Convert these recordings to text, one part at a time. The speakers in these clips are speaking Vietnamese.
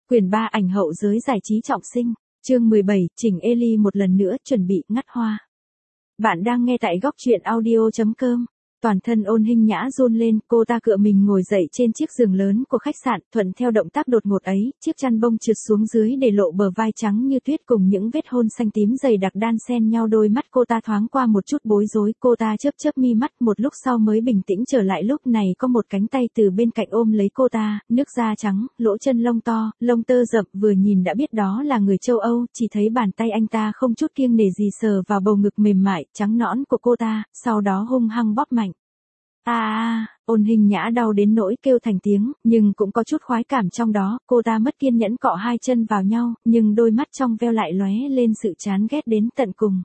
Quyển 3 ảnh hậu giới giải trí trọng sinh, chương 17, chỉnh Ellie một lần nữa chuẩn bị ngắt hoa. Bạn đang nghe tại góc truyện audio.com. Toàn thân Ôn Hinh Nhã run lên, cô ta cựa mình ngồi dậy trên chiếc giường lớn của khách sạn, thuận theo động tác đột ngột ấy, chiếc chăn bông trượt xuống dưới để lộ bờ vai trắng như tuyết cùng những vết hôn xanh tím dày đặc đan xen nhau. Đôi mắt cô ta thoáng qua một chút bối rối, cô ta chớp chớp mi mắt một lúc sau mới bình tĩnh trở lại. Lúc này có một cánh tay từ bên cạnh ôm lấy cô ta, nước da trắng, lỗ chân lông to, lông tơ rậm, vừa nhìn đã biết đó là người châu Âu. Chỉ thấy bàn tay anh ta không chút kiêng nể gì sờ vào bầu ngực mềm mại, trắng nõn của cô ta, sau đó hung hăng bóp mạnh. Ôn Hinh Nhã đau đến nỗi kêu thành tiếng, nhưng cũng có chút khoái cảm trong đó. Cô ta mất kiên nhẫn cọ hai chân vào nhau, nhưng đôi mắt trong veo lại lóe lên sự chán ghét đến tận cùng.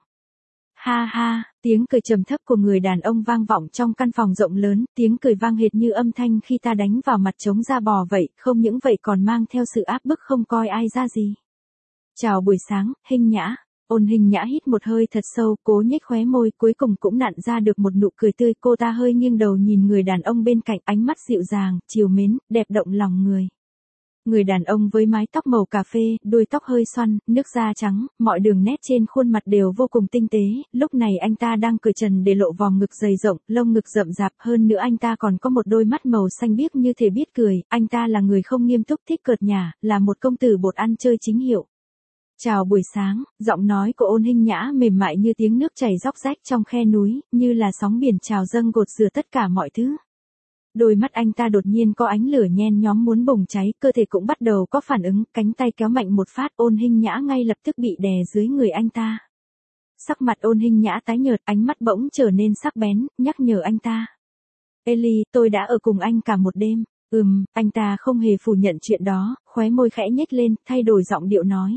Ha ha, tiếng cười trầm thấp của người đàn ông vang vọng trong căn phòng rộng lớn, tiếng cười vang hệt như âm thanh khi ta đánh vào mặt trống da bò vậy, không những vậy còn mang theo sự áp bức không coi ai ra gì. Chào buổi sáng, Hinh Nhã. Ôn Hinh Nhã hít một hơi thật sâu, cố nhếch khóe môi, cuối cùng cũng nặn ra được một nụ cười tươi. Cô ta hơi nghiêng đầu nhìn người đàn ông bên cạnh, ánh mắt dịu dàng, trìu mến, đẹp động lòng người. Người đàn ông với mái tóc màu cà phê, đuôi tóc hơi xoăn, nước da trắng, mọi đường nét trên khuôn mặt đều vô cùng tinh tế. Lúc này anh ta đang cởi trần để lộ vòng ngực dày rộng, lông ngực rậm rạp, hơn nữa anh ta còn có một đôi mắt màu xanh biếc như thể biết cười. Anh ta là người không nghiêm túc, thích cợt nhả, là một công tử bột ăn chơi chính hiệu. Chào buổi sáng, giọng nói của Ôn Hinh Nhã mềm mại như tiếng nước chảy róc rách trong khe núi, như là sóng biển trào dâng gột rửa tất cả mọi thứ. Đôi mắt anh ta đột nhiên có ánh lửa nhen nhóm muốn bùng cháy, cơ thể cũng bắt đầu có phản ứng, cánh tay kéo mạnh một phát, Ôn Hinh Nhã ngay lập tức bị đè dưới người anh ta. Sắc mặt Ôn Hinh Nhã tái nhợt, ánh mắt bỗng trở nên sắc bén, nhắc nhở anh ta. Ellie, tôi đã ở cùng anh cả một đêm. Anh ta không hề phủ nhận chuyện đó, khóe môi khẽ nhếch lên, thay đổi giọng điệu nói.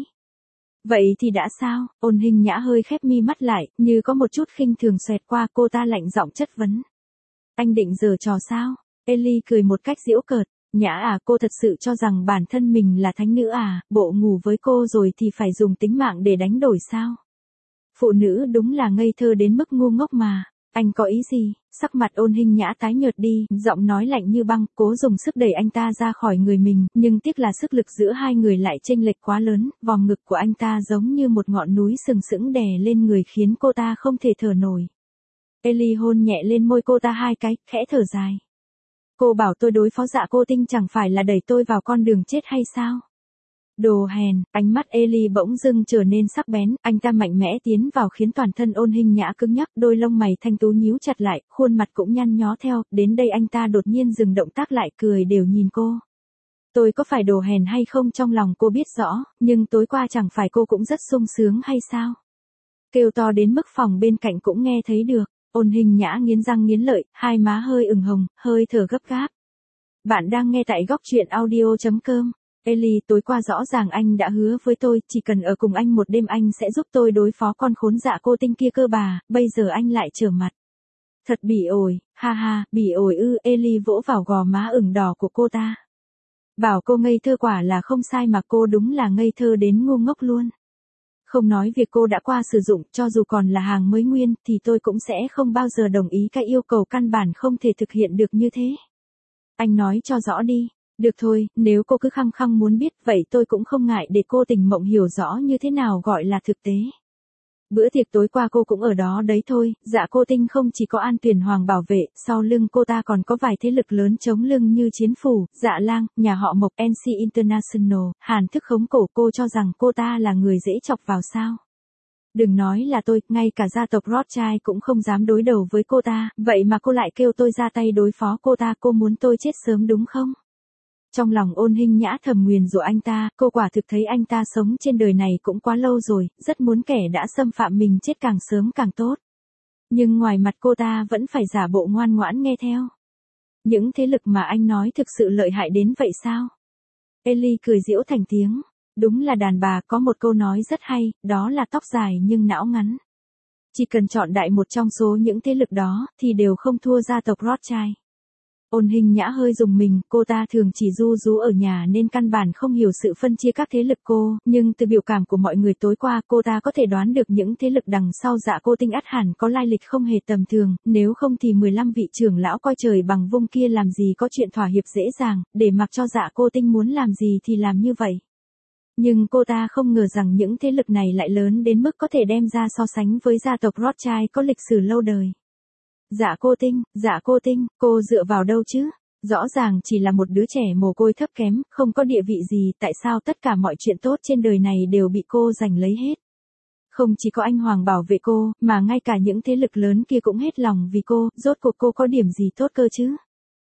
Vậy thì đã sao? Ôn Hinh Nhã hơi khép mi mắt lại, như có một chút khinh thường xoẹt qua, cô ta lạnh giọng chất vấn. Anh định giở trò sao? Ellie cười một cách giễu cợt. Nhã à, cô thật sự cho rằng bản thân mình là thánh nữ à, bộ ngủ với cô rồi thì phải dùng tính mạng để đánh đổi sao? Phụ nữ đúng là ngây thơ đến mức ngu ngốc mà. Anh có ý gì? Sắc mặt Ôn Hinh Nhã tái nhợt đi, giọng nói lạnh như băng, cố dùng sức đẩy anh ta ra khỏi người mình, nhưng tiếc là sức lực giữa hai người lại chênh lệch quá lớn, vòng ngực của anh ta giống như một ngọn núi sừng sững đè lên người khiến cô ta không thể thở nổi. Ellie hôn nhẹ lên môi cô ta hai cái, khẽ thở dài. Cô bảo tôi đối phó Dạ Cô Tinh chẳng phải là đẩy tôi vào con đường chết hay sao? Đồ hèn, ánh mắt Ellie bỗng dưng trở nên sắc bén, anh ta mạnh mẽ tiến vào khiến toàn thân Ôn Hinh Nhã cứng nhắc, đôi lông mày thanh tú nhíu chặt lại, khuôn mặt cũng nhăn nhó theo, đến đây anh ta đột nhiên dừng động tác lại, cười đều nhìn cô. Tôi có phải đồ hèn hay không trong lòng cô biết rõ, nhưng tối qua chẳng phải cô cũng rất sung sướng hay sao? Kêu to đến mức phòng bên cạnh cũng nghe thấy được. Ôn Hinh Nhã nghiến răng nghiến lợi, hai má hơi ửng hồng, hơi thở gấp gáp. Bạn đang nghe tại góc truyện audio.com. Ellie, tối qua rõ ràng anh đã hứa với tôi, chỉ cần ở cùng anh một đêm anh sẽ giúp tôi đối phó con khốn Dạ Cô Tinh kia cơ bà, bây giờ anh lại trở mặt. Thật bỉ ổi, ha ha, bỉ ổi ư, Ellie vỗ vào gò má ửng đỏ của cô ta. Bảo cô ngây thơ quả là không sai mà cô đúng là ngây thơ đến ngu ngốc luôn. Không nói việc cô đã qua sử dụng, cho dù còn là hàng mới nguyên, thì tôi cũng sẽ không bao giờ đồng ý cái yêu cầu căn bản không thể thực hiện được như thế. Anh nói cho rõ đi. Được thôi, nếu cô cứ khăng khăng muốn biết, vậy tôi cũng không ngại để cô Tình Mộng hiểu rõ như thế nào gọi là thực tế. Bữa tiệc tối qua cô cũng ở đó đấy thôi, Dạ Cô Tinh không chỉ có An Tuyền Hoàng bảo vệ, sau lưng cô ta còn có vài thế lực lớn chống lưng như Chiến Phủ, Dạ Lang, nhà họ Mộc, NC International, Hàn Thức khống cổ. Cô cho rằng cô ta là người dễ chọc vào sao? Đừng nói là tôi, ngay cả gia tộc Rothschild cũng không dám đối đầu với cô ta, vậy mà cô lại kêu tôi ra tay đối phó cô ta, cô muốn tôi chết sớm đúng không? Trong lòng Ôn Hinh Nhã thầm nguyền rủa anh ta, cô quả thực thấy anh ta sống trên đời này cũng quá lâu rồi, rất muốn kẻ đã xâm phạm mình chết càng sớm càng tốt. Nhưng ngoài mặt cô ta vẫn phải giả bộ ngoan ngoãn nghe theo. Những thế lực mà anh nói thực sự lợi hại đến vậy sao? Ellie cười giễu thành tiếng. Đúng là đàn bà, có một câu nói rất hay, đó là tóc dài nhưng não ngắn. Chỉ cần chọn đại một trong số những thế lực đó, thì đều không thua gia tộc Rothschild. Ôn Hinh Nhã hơi rùng mình, cô ta thường chỉ ru rú ở nhà nên căn bản không hiểu sự phân chia các thế lực nhưng từ biểu cảm của mọi người tối qua cô ta có thể đoán được những thế lực đằng sau Dạ Cô Tinh ắt hẳn có lai lịch không hề tầm thường, nếu không thì 15 vị trưởng lão coi trời bằng vung kia làm gì có chuyện thỏa hiệp dễ dàng, để mặc cho Dạ Cô Tinh muốn làm gì thì làm như vậy. Nhưng cô ta không ngờ rằng những thế lực này lại lớn đến mức có thể đem ra so sánh với gia tộc Rothschild có lịch sử lâu đời. Dạ cô Tinh, cô dựa vào đâu chứ? Rõ ràng chỉ là một đứa trẻ mồ côi thấp kém, không có địa vị gì, tại sao tất cả mọi chuyện tốt trên đời này đều bị cô giành lấy hết? Không chỉ có anh Hoàng bảo vệ cô, mà ngay cả những thế lực lớn kia cũng hết lòng vì cô, rốt cuộc cô có điểm gì tốt cơ chứ?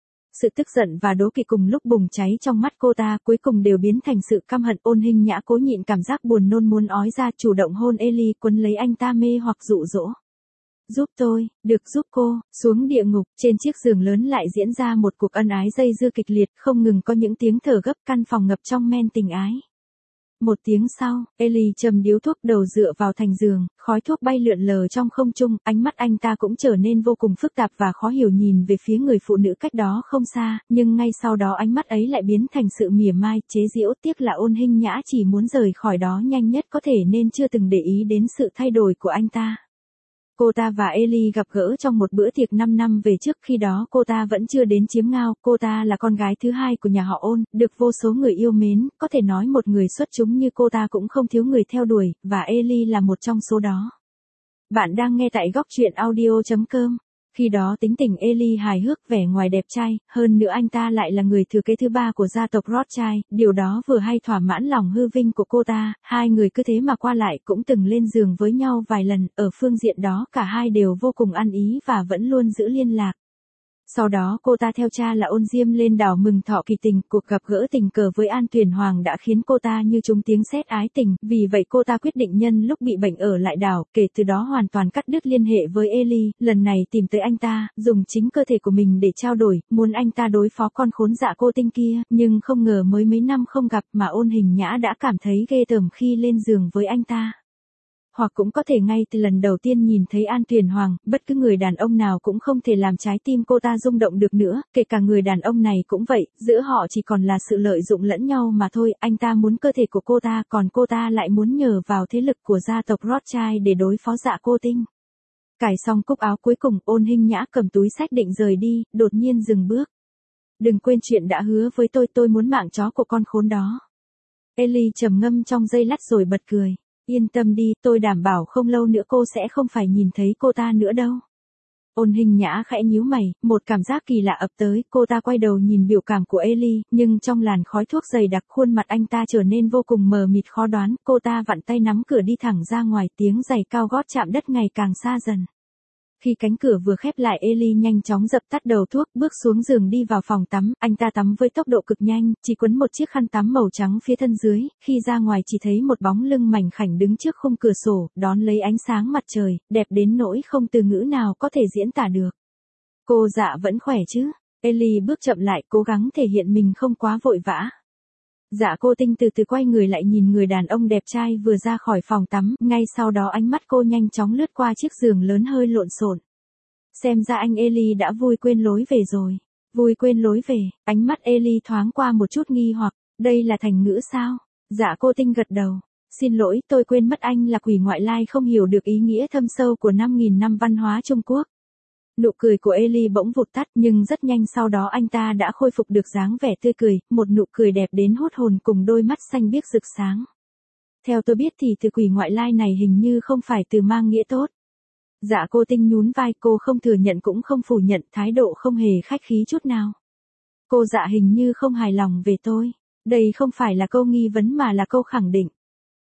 Sự tức giận và đố kỵ cùng lúc bùng cháy trong mắt cô ta, cuối cùng đều biến thành sự căm hận. Ôn Hình Nhã cố nhịn cảm giác buồn nôn muốn ói ra, chủ động hôn Ellie, quấn lấy anh ta mê hoặc dụ dỗ. Giúp tôi, được giúp cô. Xuống địa ngục, trên chiếc giường lớn lại diễn ra một cuộc ân ái dây dưa kịch liệt, không ngừng có những tiếng thở gấp, căn phòng ngập trong men tình ái. Một tiếng sau, Ellie châm điếu thuốc, đầu dựa vào thành giường, khói thuốc bay lượn lờ trong không trung, ánh mắt anh ta cũng trở nên vô cùng phức tạp và khó hiểu, nhìn về phía người phụ nữ cách đó không xa, nhưng ngay sau đó ánh mắt ấy lại biến thành sự mỉa mai, chế giễu. Tiếc là Ôn Hình Nhã chỉ muốn rời khỏi đó nhanh nhất có thể nên chưa từng để ý đến sự thay đổi của anh ta. Cô ta và Ellie gặp gỡ trong một bữa tiệc 5 năm về trước, khi đó cô ta vẫn chưa đến chiếm ngao, cô ta là con gái thứ hai của nhà họ Ôn, được vô số người yêu mến, có thể nói một người xuất chúng như cô ta cũng không thiếu người theo đuổi, và Ellie là một trong số đó. Bạn đang nghe tại góc truyện audio.com. Khi đó tính tình Ellie hài hước, vẻ ngoài đẹp trai, hơn nữa anh ta lại là người thừa kế thứ ba của gia tộc Rothschild, điều đó vừa hay thỏa mãn lòng hư vinh của cô ta, hai người cứ thế mà qua lại, cũng từng lên giường với nhau vài lần, ở phương diện đó cả hai đều vô cùng ăn ý và vẫn luôn giữ liên lạc. Sau đó cô ta theo cha là Ôn Diêm lên đảo Mừng Thọ kỳ tình, cuộc gặp gỡ tình cờ với An Tuyền Hoàng đã khiến cô ta như trúng tiếng sét ái tình, vì vậy cô ta quyết định nhân lúc bị bệnh ở lại đảo, kể từ đó hoàn toàn cắt đứt liên hệ với Ellie, lần này tìm tới anh ta, dùng chính cơ thể của mình để trao đổi, muốn anh ta đối phó con khốn Dạ Cô Tinh kia, nhưng không ngờ mới mấy năm không gặp mà Ôn Hình Nhã đã cảm thấy ghê tởm khi lên giường với anh ta. Hoặc cũng có thể ngay từ lần đầu tiên nhìn thấy An Tuyền Hoàng, bất cứ người đàn ông nào cũng không thể làm trái tim cô ta rung động được nữa, kể cả người đàn ông này cũng vậy, giữa họ chỉ còn là sự lợi dụng lẫn nhau mà thôi, anh ta muốn cơ thể của cô ta, còn cô ta lại muốn nhờ vào thế lực của gia tộc Rothschild để đối phó Dạ Cô Tinh. Cài xong cúc áo cuối cùng, Ôn Hình Nhã cầm túi xách định rời đi, đột nhiên dừng bước. Đừng quên chuyện đã hứa với tôi muốn mạng chó của con khốn đó. Ellie trầm ngâm trong giây lát rồi bật cười. Yên tâm đi, tôi đảm bảo không lâu nữa cô sẽ không phải nhìn thấy cô ta nữa đâu. Ôn Hình Nhã khẽ nhíu mày, một cảm giác kỳ lạ ập tới, cô ta quay đầu nhìn biểu cảm của Ellie, nhưng trong làn khói thuốc dày đặc khuôn mặt anh ta trở nên vô cùng mờ mịt khó đoán, cô ta vặn tay nắm cửa đi thẳng ra ngoài, tiếng giày cao gót chạm đất ngày càng xa dần. Khi cánh cửa vừa khép lại, Ellie nhanh chóng dập tắt đầu thuốc, bước xuống giường đi vào phòng tắm, anh ta tắm với tốc độ cực nhanh, chỉ quấn một chiếc khăn tắm màu trắng phía thân dưới, khi ra ngoài chỉ thấy một bóng lưng mảnh khảnh đứng trước khung cửa sổ, đón lấy ánh sáng mặt trời, đẹp đến nỗi không từ ngữ nào có thể diễn tả được. Cô Dạ vẫn khỏe chứ? Ellie bước chậm lại, cố gắng thể hiện mình không quá vội vã. Dạ Cô Tinh từ từ quay người lại nhìn người đàn ông đẹp trai vừa ra khỏi phòng tắm, ngay sau đó ánh mắt cô nhanh chóng lướt qua chiếc giường lớn hơi lộn xộn. Xem ra anh Ellie đã vui quên lối về rồi. Vui quên lối về, ánh mắt Ellie thoáng qua một chút nghi hoặc, đây là thành ngữ sao? Dạ Cô Tinh gật đầu. Xin lỗi, tôi quên mất anh là quỷ ngoại lai không hiểu được ý nghĩa thâm sâu của 5.000 năm văn hóa Trung Quốc. Nụ cười của Ellie bỗng vụt tắt, nhưng rất nhanh sau đó anh ta đã khôi phục được dáng vẻ tươi cười, một nụ cười đẹp đến hút hồn cùng đôi mắt xanh biếc rực sáng. Theo tôi biết thì từ quỷ ngoại lai này hình như không phải từ mang nghĩa tốt. Dạ Cô Tinh nhún vai, cô không thừa nhận cũng không phủ nhận, thái độ không hề khách khí chút nào. Cô Dạ hình như không hài lòng về tôi. Đây không phải là câu nghi vấn mà là câu khẳng định.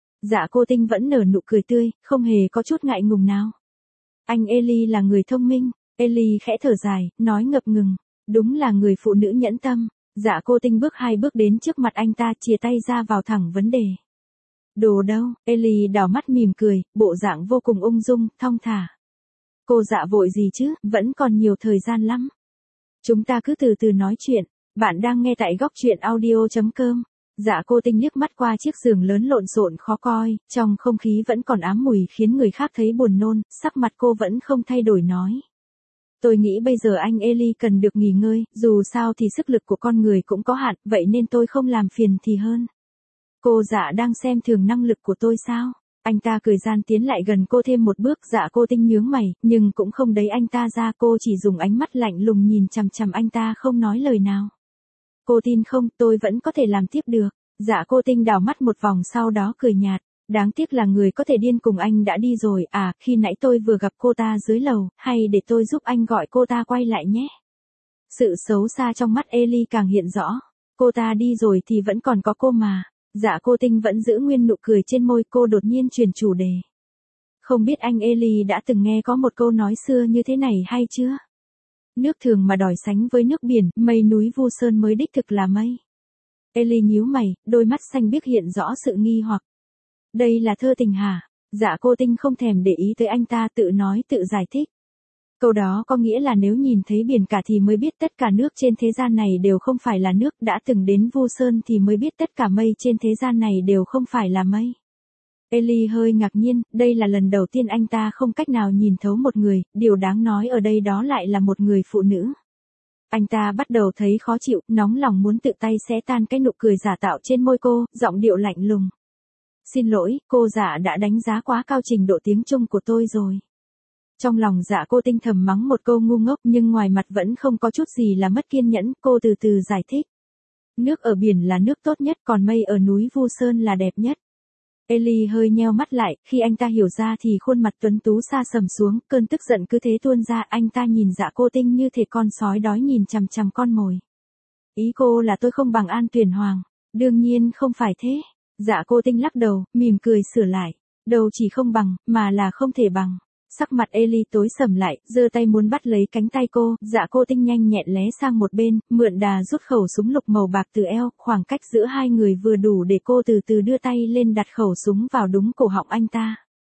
Dạ Cô Tinh vẫn nở nụ cười tươi, không hề có chút ngại ngùng nào. Anh Ellie là người thông minh. Ellie khẽ thở dài, nói ngập ngừng. Đúng là người phụ nữ nhẫn tâm. Dạ Cô Tinh bước 2 bước đến trước mặt anh ta, chìa tay ra vào thẳng vấn đề. Đồ đâu? Ellie đảo mắt mỉm cười, bộ dạng vô cùng ung dung, thong thả. Cô Dạ vội gì chứ, vẫn còn nhiều thời gian lắm. Chúng ta cứ từ từ nói chuyện. Bạn đang nghe tại góc truyện audio.com. Dạ Cô Tinh liếc mắt qua chiếc giường lớn lộn xộn khó coi, trong không khí vẫn còn ám mùi khiến người khác thấy buồn nôn, sắc mặt cô vẫn không thay đổi nói. Tôi nghĩ bây giờ anh Ellie cần được nghỉ ngơi, dù sao thì sức lực của con người cũng có hạn, vậy nên tôi không làm phiền thì hơn. Cô Dạ đang xem thường năng lực của tôi sao? Anh ta cười gian tiến lại gần cô thêm một bước. Dạ Cô Tinh nhướng mày, nhưng cũng không đẩy anh ta ra, cô chỉ dùng ánh mắt lạnh lùng nhìn chằm chằm anh ta không nói lời nào. Cô tin không, tôi vẫn có thể làm tiếp được. Dạ cô Tinh đảo mắt một vòng sau đó cười nhạt. Đáng tiếc là người có thể điên cùng anh đã đi rồi à, khi nãy tôi vừa gặp cô ta dưới lầu, hay để tôi giúp anh gọi cô ta quay lại nhé. Sự xấu xa trong mắt Ellie càng hiện rõ. Cô ta đi rồi thì vẫn còn có cô mà. Dạ cô Tinh vẫn giữ nguyên nụ cười trên môi, cô đột nhiên chuyển chủ đề. Không biết anh Ellie đã từng nghe có một câu nói xưa như thế này hay chưa? Nước thường mà đòi sánh với nước biển, mây núi Vu Sơn mới đích thực là mây. Ellie nhíu mày, đôi mắt xanh biếc hiện rõ sự nghi hoặc. Đây là thơ tình hả? Dạ cô Tinh không thèm để ý tới anh ta, tự nói tự giải thích. Câu đó có nghĩa là nếu nhìn thấy biển cả thì mới biết tất cả nước trên thế gian này đều không phải là nước, đã từng đến Vu Sơn thì mới biết tất cả mây trên thế gian này đều không phải là mây. Ellie hơi ngạc nhiên, đây là lần đầu tiên anh ta không cách nào nhìn thấu một người, điều đáng nói ở đây đó lại là một người phụ nữ. Anh ta bắt đầu thấy khó chịu, nóng lòng muốn tự tay xé tan cái nụ cười giả tạo trên môi cô, giọng điệu lạnh lùng. Xin lỗi, cô dạ đã đánh giá quá cao trình độ tiếng Trung của tôi rồi. Trong lòng Dạ cô Tinh thầm mắng một câu ngu ngốc, nhưng ngoài mặt vẫn không có chút gì là mất kiên nhẫn, cô từ từ giải thích. Nước ở biển là nước tốt nhất, còn mây ở núi Vu Sơn là đẹp nhất. Ellie hơi nheo mắt lại, khi anh ta hiểu ra thì khuôn mặt tuấn tú sa sầm xuống, cơn tức giận cứ thế tuôn ra, anh ta nhìn Dạ cô Tinh như thể con sói đói nhìn chằm chằm con mồi. Ý cô là tôi không bằng An Tuyền Hoàng? Đương nhiên không phải thế. Dạ cô Tinh lắc đầu, mỉm cười sửa lại. Đâu chỉ không bằng, mà là không thể bằng. Sắc mặt Ellie tối sầm lại, giơ tay muốn bắt lấy cánh tay cô, Dạ cô Tinh nhanh nhẹn lé sang một bên, mượn đà rút khẩu súng lục màu bạc từ eo, khoảng cách giữa hai người vừa đủ để cô từ từ đưa tay lên đặt khẩu súng vào đúng cổ họng anh ta.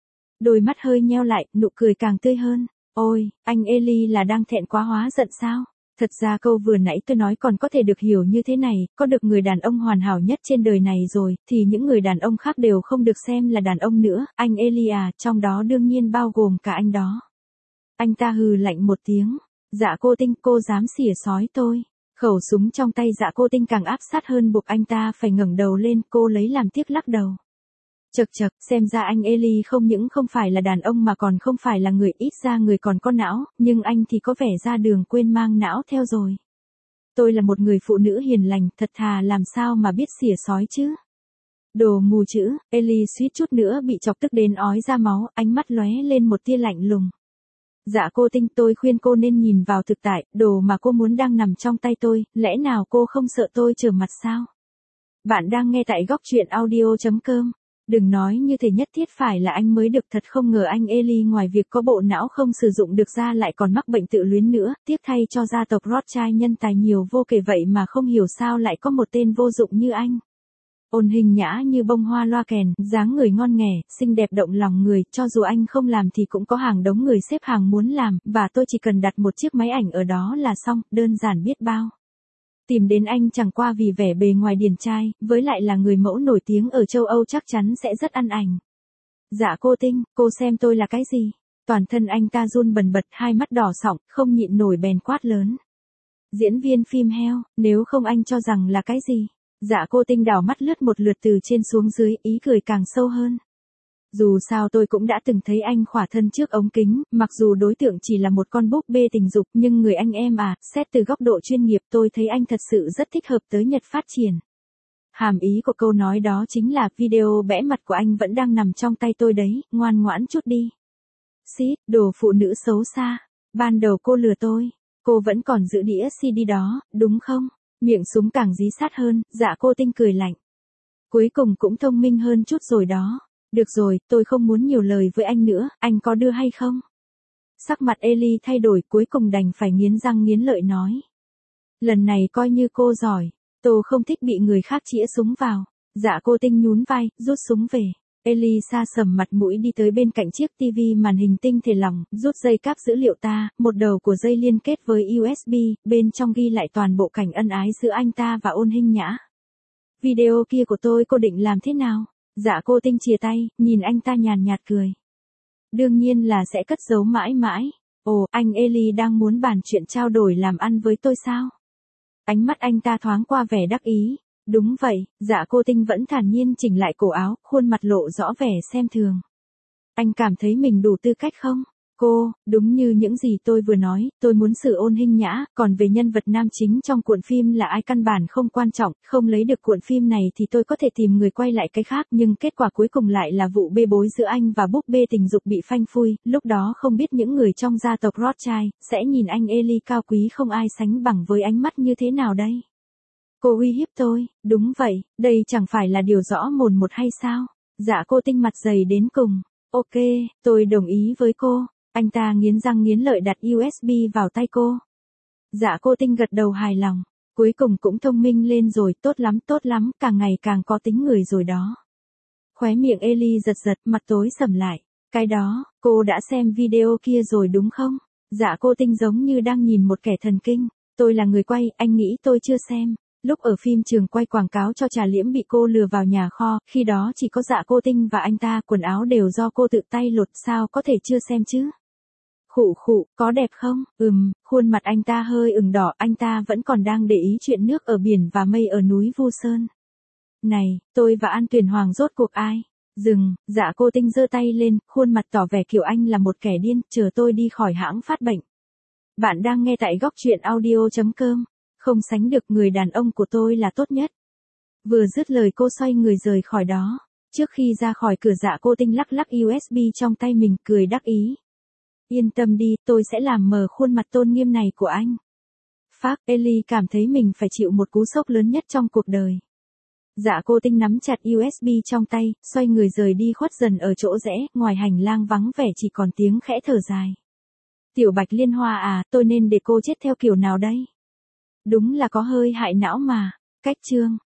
Đôi mắt hơi nheo lại, nụ cười càng tươi hơn. Ôi, anh Ellie là đang thẹn quá hóa giận sao? Thật ra câu vừa nãy tôi nói còn có thể được hiểu như thế này, có được người đàn ông hoàn hảo nhất trên đời này rồi, thì những người đàn ông khác đều không được xem là đàn ông nữa, anh Elia, trong đó đương nhiên bao gồm cả anh đó. Anh ta hừ lạnh một tiếng. Dạ cô Tinh, cô dám xỉa xói tôi. Khẩu súng trong tay Dạ cô Tinh càng áp sát hơn, buộc anh ta phải ngẩng đầu lên, cô lấy làm tiếc lắc đầu. Chậc chậc, xem ra anh Ellie không những không phải là đàn ông mà còn không phải là người, ít ra người còn có não, nhưng anh thì có vẻ ra đường quên mang não theo rồi. Tôi là một người phụ nữ hiền lành, thật thà làm sao mà biết xỉa xói chứ. Đồ mù chữ, Ellie suýt chút nữa bị chọc tức đến ói ra máu, ánh mắt lóe lên một tia lạnh lùng. Dạ cô Tinh, tôi khuyên cô nên nhìn vào thực tại, đồ mà cô muốn đang nằm trong tay tôi, lẽ nào cô không sợ tôi trở mặt sao? Bạn đang nghe tại góc truyện audio.com. Đừng nói như thế, nhất thiết phải là anh mới được, thật không ngờ anh Ellie ngoài việc có bộ não không sử dụng được ra lại còn mắc bệnh tự luyến nữa, tiếc thay cho gia tộc Rothschild nhân tài nhiều vô kể vậy mà không hiểu sao lại có một tên vô dụng như anh. Ôn hình nhã như bông hoa loa kèn, dáng người ngon nghẻ, xinh đẹp động lòng người, cho dù anh không làm thì cũng có hàng đống người xếp hàng muốn làm, và tôi chỉ cần đặt một chiếc máy ảnh ở đó là xong, đơn giản biết bao. Tìm đến anh chẳng qua vì vẻ bề ngoài điển trai, với lại là người mẫu nổi tiếng ở châu Âu chắc chắn sẽ rất ăn ảnh. Dạ cô Tinh, cô xem tôi là cái gì? Toàn thân anh ta run bần bật, hai mắt đỏ sọng, không nhịn nổi bèn quát lớn. Diễn viên phim heo, nếu không anh cho rằng là cái gì? Dạ cô Tinh đảo mắt lướt một lượt từ trên xuống dưới, ý cười càng sâu hơn. Dù sao tôi cũng đã từng thấy anh khỏa thân trước ống kính, mặc dù đối tượng chỉ là một con búp bê tình dục, nhưng người anh em à, xét từ góc độ chuyên nghiệp tôi thấy anh thật sự rất thích hợp tới Nhật phát triển. Hàm ý của câu nói đó chính là video bẽ mặt của anh vẫn đang nằm trong tay tôi đấy, ngoan ngoãn chút đi. Xít, đồ phụ nữ xấu xa. Ban đầu cô lừa tôi, cô vẫn còn giữ đĩa CD đó, đúng không? Miệng súng càng dí sát hơn, Dạ cô Tinh cười lạnh. Cuối cùng cũng thông minh hơn chút rồi đó. Được rồi, tôi không muốn nhiều lời với anh nữa, anh có đưa hay không? Sắc mặt Ellie thay đổi, cuối cùng đành phải nghiến răng nghiến lợi nói. Lần này coi như cô giỏi, tôi không thích bị người khác chĩa súng vào. Dạ cô Tinh nhún vai, rút súng về. Ellie sa sầm mặt mũi đi tới bên cạnh chiếc TV màn hình tinh thể lỏng, rút dây cáp dữ liệu ta, một đầu của dây liên kết với USB, bên trong ghi lại toàn bộ cảnh ân ái giữa anh ta và Ôn Hinh Nhã. Video kia của tôi cô định làm thế nào? Dạ cô Tinh chìa tay, nhìn anh ta nhàn nhạt cười. Đương nhiên là sẽ cất giấu mãi mãi. Ồ, anh Ellie đang muốn bàn chuyện trao đổi làm ăn với tôi sao? Ánh mắt anh ta thoáng qua vẻ đắc ý. Đúng vậy, Dạ cô Tinh vẫn thản nhiên chỉnh lại cổ áo, khuôn mặt lộ rõ vẻ xem thường. Anh cảm thấy mình đủ tư cách không? Cô, đúng như những gì tôi vừa nói, tôi muốn xử Ôn Hinh Nhã, còn về nhân vật nam chính trong cuộn phim là ai căn bản không quan trọng, không lấy được cuộn phim này thì tôi có thể tìm người quay lại cái khác, nhưng kết quả cuối cùng lại là vụ bê bối giữa anh và búp bê tình dục bị phanh phui, lúc đó không biết những người trong gia tộc Rothschild sẽ nhìn anh Eli cao quý không ai sánh bằng với ánh mắt như thế nào đây? Cô uy hiếp tôi, đúng vậy, đây chẳng phải là điều rõ mồn một hay sao? Dạ cô Tinh mặt dày đến cùng. Ok, tôi đồng ý với cô. Anh ta nghiến răng nghiến lợi đặt USB vào tay cô. Dạ cô Tinh gật đầu hài lòng. Cuối cùng cũng thông minh lên rồi, tốt lắm, càng ngày càng có tính người rồi đó. Khóe miệng Eli giật giật, mặt tối sầm lại. Cái đó, cô đã xem video kia rồi đúng không? Dạ cô Tinh giống như đang nhìn một kẻ thần kinh. Tôi là người quay, anh nghĩ tôi chưa xem. Lúc ở phim trường quay quảng cáo cho trà liễm bị cô lừa vào nhà kho, khi đó chỉ có Dạ cô Tinh và anh ta, quần áo đều do cô tự tay lột, sao có thể chưa xem chứ? Khụ khụ, có đẹp không? Khuôn mặt anh ta hơi ửng đỏ, anh ta vẫn còn đang để ý chuyện nước ở biển và mây ở núi Vu Sơn. Này, tôi và An Tuyển Hoàng rốt cuộc ai? Dừng, Dạ cô Tinh giơ tay lên, khuôn mặt tỏ vẻ kiểu anh là một kẻ điên, chờ tôi đi khỏi hãng phát bệnh. Bạn đang nghe tại góc truyện audio.com. Không sánh được, người đàn ông của tôi là tốt nhất. Vừa dứt lời cô xoay người rời khỏi đó. Trước khi ra khỏi cửa Dạ cô Tinh lắc lắc USB trong tay mình, cười đắc ý. Yên tâm đi, tôi sẽ làm mờ khuôn mặt tôn nghiêm này của anh. Phác, Eli cảm thấy mình phải chịu một cú sốc lớn nhất trong cuộc đời. Dạ cô Tinh nắm chặt USB trong tay, xoay người rời đi khuất dần ở chỗ rẽ, ngoài hành lang vắng vẻ chỉ còn tiếng khẽ thở dài. Tiểu Bạch Liên Hoa à, tôi nên để cô chết theo kiểu nào đây? Đúng là có hơi hại não mà. Cách chương